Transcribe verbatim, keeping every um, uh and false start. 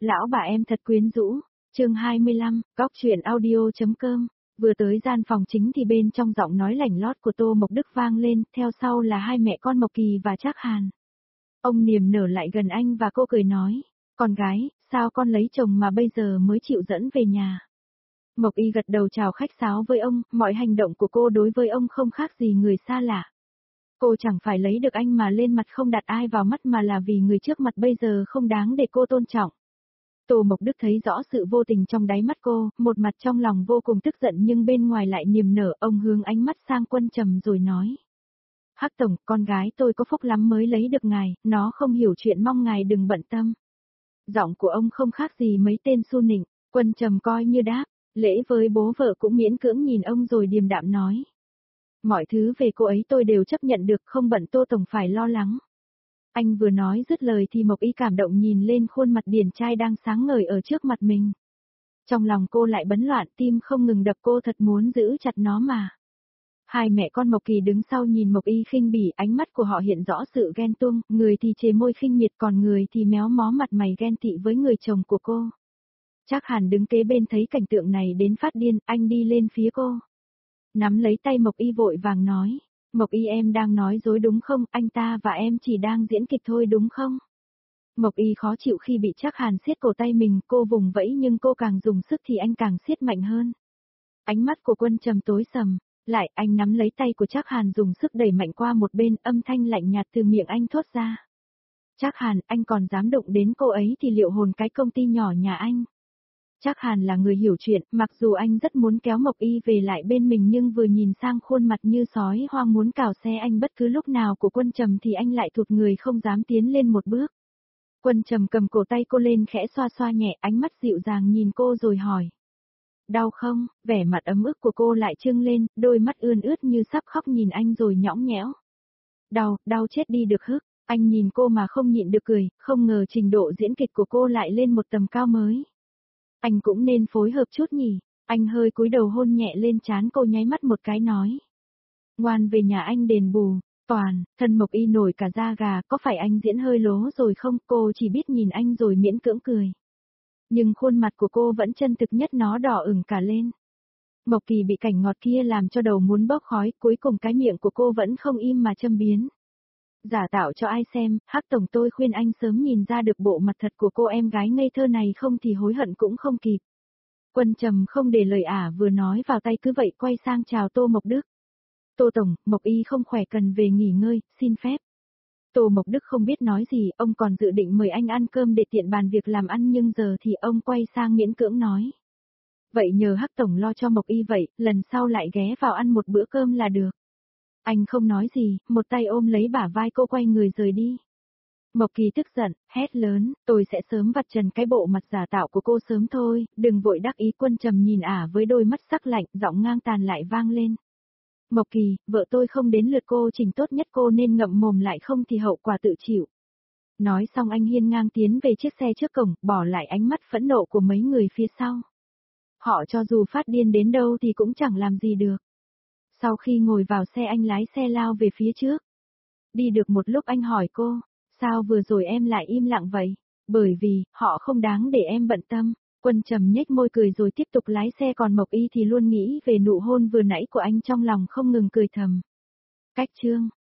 Lão bà em thật quyến rũ. Chương hai mươi lăm, góc truyện audio.com. Vừa tới gian phòng chính thì bên trong giọng nói lảnh lót của Tô Mộc Đức vang lên, theo sau là hai mẹ con Mộc Kỳ và Trác Hàn. Ông niềm nở lại gần anh và cô cười nói, con gái, sao con lấy chồng mà bây giờ mới chịu dẫn về nhà. Mộc Y gật đầu chào khách sáo với ông, mọi hành động của cô đối với ông không khác gì người xa lạ. Cô chẳng phải lấy được anh mà lên mặt không đặt ai vào mắt mà là vì người trước mặt bây giờ không đáng để cô tôn trọng. Tô Mộc Đức thấy rõ sự vô tình trong đáy mắt cô, một mặt trong lòng vô cùng tức giận nhưng bên ngoài lại niềm nở, ông hướng ánh mắt sang Quân Trầm rồi nói. Hắc Tổng, con gái tôi có phúc lắm mới lấy được ngài, nó không hiểu chuyện mong ngài đừng bận tâm. Giọng của ông không khác gì mấy tên su nịnh, Quân Trầm coi như đáp, lễ với bố vợ cũng miễn cưỡng nhìn ông rồi điềm đạm nói. Mọi thứ về cô ấy tôi đều chấp nhận được, không bận Tô Tổng phải lo lắng. Anh vừa nói dứt lời thì Mộc Y cảm động nhìn lên khuôn mặt điển trai đang sáng ngời ở trước mặt mình. Trong lòng cô lại bấn loạn, tim không ngừng đập, cô thật muốn giữ chặt nó mà. Hai mẹ con Mộc Kỳ đứng sau nhìn Mộc Y khinh bỉ, ánh mắt của họ hiện rõ sự ghen tuông, người thì chề môi khinh miệt còn người thì méo mó mặt mày ghen tị với người chồng của cô. Trác Hàn đứng kế bên thấy cảnh tượng này đến phát điên, anh đi lên phía cô. Nắm lấy tay Mộc Y vội vàng nói. Mộc Y em đang nói dối đúng không, anh ta và em chỉ đang diễn kịch thôi đúng không? Mộc Y khó chịu khi bị Trác Hàn siết cổ tay mình, cô vùng vẫy nhưng cô càng dùng sức thì anh càng siết mạnh hơn. Ánh mắt của Quân Trầm tối sầm, lại anh nắm lấy tay của Trác Hàn dùng sức đẩy mạnh qua một bên, âm thanh lạnh nhạt từ miệng anh thốt ra. Trác Hàn, anh còn dám đụng đến cô ấy thì liệu hồn cái công ty nhỏ nhà anh. Trác Hàn là người hiểu chuyện, mặc dù anh rất muốn kéo Mộc Y về lại bên mình nhưng vừa nhìn sang khuôn mặt như sói hoang muốn cào xe anh bất cứ lúc nào của Quân Trầm thì anh lại thụt người không dám tiến lên một bước. Quân Trầm cầm cổ tay cô lên khẽ xoa xoa nhẹ, ánh mắt dịu dàng nhìn cô rồi hỏi. Đau không? Vẻ mặt ấm ức của cô lại trưng lên, đôi mắt ươn ướt như sắp khóc nhìn anh rồi nhõng nhẽo. Đau, đau chết đi được hức, anh nhìn cô mà không nhịn được cười, không ngờ trình độ diễn kịch của cô lại lên một tầm cao mới. Anh cũng nên phối hợp chút nhỉ, anh hơi cúi đầu hôn nhẹ lên trán cô nháy mắt một cái nói. Ngoan về nhà anh đền bù, Toàn, thân Mộc Y nổi cả da gà, có phải anh diễn hơi lố rồi không, cô chỉ biết nhìn anh rồi miễn cưỡng cười. Nhưng khuôn mặt của cô vẫn chân thực nhất, nó đỏ ửng cả lên. Mộc Kỳ bị cảnh ngọt kia làm cho đầu muốn bốc khói, cuối cùng cái miệng của cô vẫn không im mà châm biếm. Giả tạo cho ai xem, Hắc Tổng tôi khuyên anh sớm nhìn ra được bộ mặt thật của cô em gái ngây thơ này không thì hối hận cũng không kịp. Quân Trầm không để lời ả vừa nói vào tay cứ vậy quay sang chào Tô Mộc Đức. Tô Tổng, Mộc Y không khỏe cần về nghỉ ngơi, xin phép. Tô Mộc Đức không biết nói gì, ông còn dự định mời anh ăn cơm để tiện bàn việc làm ăn nhưng giờ thì ông quay sang miễn cưỡng nói. Vậy nhờ Hắc Tổng lo cho Mộc Y vậy, lần sau lại ghé vào ăn một bữa cơm là được. Anh không nói gì, một tay ôm lấy bả vai cô quay người rời đi. Mộc Kỳ tức giận, hét lớn, tôi sẽ sớm vạch trần cái bộ mặt giả tạo của cô sớm thôi, đừng vội đắc ý. Quân Trầm nhìn ả với đôi mắt sắc lạnh, giọng ngang tàn lại vang lên. Mộc Kỳ, vợ tôi không đến lượt cô chỉnh, tốt nhất cô nên ngậm mồm lại không thì hậu quả tự chịu. Nói xong anh hiên ngang tiến về chiếc xe trước cổng, bỏ lại ánh mắt phẫn nộ của mấy người phía sau. Họ cho dù phát điên đến đâu thì cũng chẳng làm gì được. Sau khi ngồi vào xe anh lái xe lao về phía trước. Đi được một lúc anh hỏi cô, sao vừa rồi em lại im lặng vậy? Bởi vì, họ không đáng để em bận tâm. Quân Trầm nhếch môi cười rồi tiếp tục lái xe, còn Mộc Y thì luôn nghĩ về nụ hôn vừa nãy của anh, trong lòng không ngừng cười thầm. Cách chương.